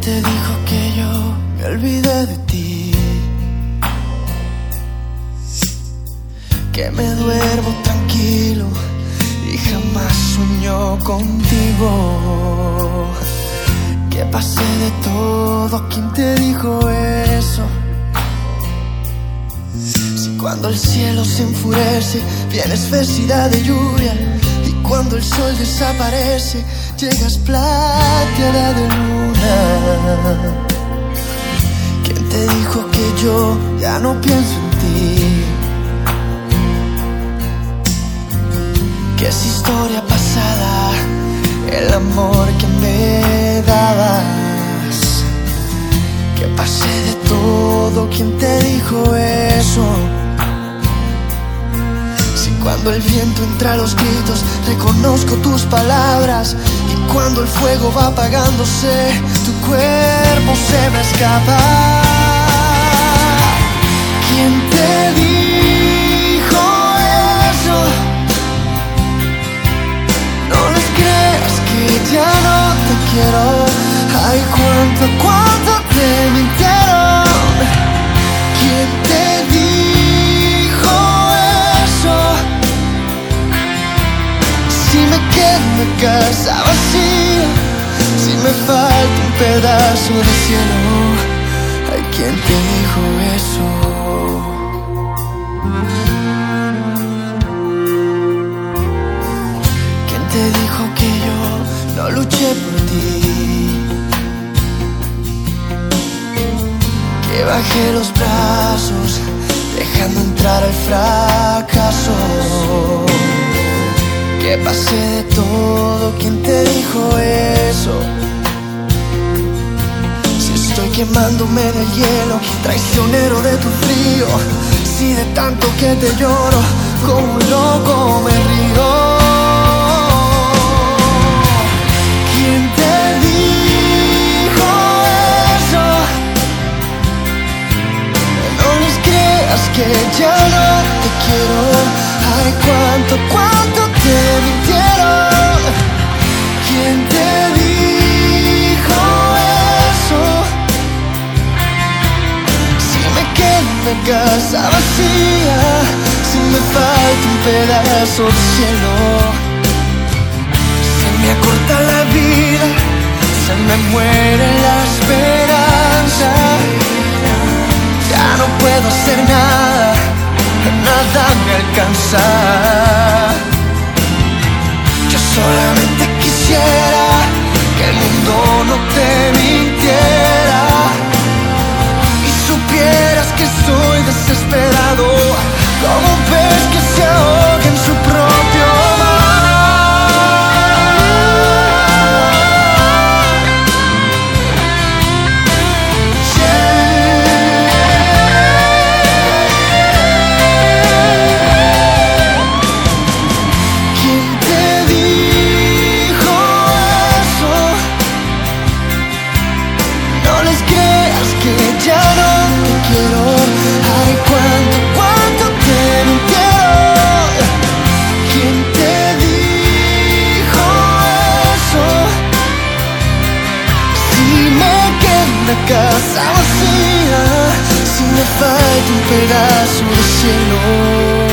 te dijo que yo me olvidé de ti? Que me duermo tranquilo y jamás sueño contigo. Que pasé de todo, ¿quién te dijo eso? Si cuando el cielo se enfurece, vienes felicidad de lluvia, y cuando el sol desaparece, llegas plateada de luna. ¿Quién te dijo que yo ya no pienso en ti? Que es historia pasada el amor que me dabas. Que pasé de todo, ¿quién te dijo eso? Si cuando el viento entra a los gritos, reconozco tus palabras, y cuando el fuego va apagándose, tu cuerpo se me escapa. ¿Quién te dijo eso? No les creas que ya no te quiero. Ay, cuánto te mintieron. ¿Quién te dijo eso? Si me quedo en la casa vacía, si me falta un pedazo de cielo. Ay, ¿quién te dijo eso? ¿Quién te dijo que yo no luché por ti? Que bajé los brazos, dejando entrar el fracaso. Que pasé de todo, ¿quién te dijo eso? Si estoy quemándome del hielo, traicionero de tu frío. Si de tanto que te lloro, como un loco me río. ¿Quién te dijo eso? No les creas que ya no te quiero. Ay, cuánto te mintieron. ¿Quién te dijo eso? Si me quedo en la casa vacía, si me falta un pedazo de cielo. Se me acorta la vida, se me muere la esperanza. Ya no puedo hacer nada, nada me alcanza. Yo solamente quisiera que el mundo no te mintiera y supieras que estoy desesperado, como un pez que se ahoga en su propio casa vacía, si me falta un pedazo de cielo.